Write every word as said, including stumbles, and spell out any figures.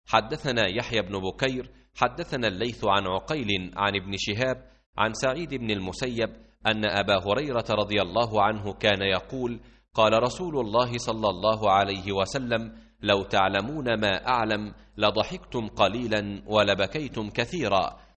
حدثنا يحيى بن بكير حدثنا الليث عن عقيل عن ابن شهاب عن سعيد بن المسيب أن أبا هريرة رضي الله عنه كان يقول: قال رسول الله صلى الله عليه وسلم: لو تعلمون ما أعلم لضحكتم قليلا ولبكيتم كثيرا،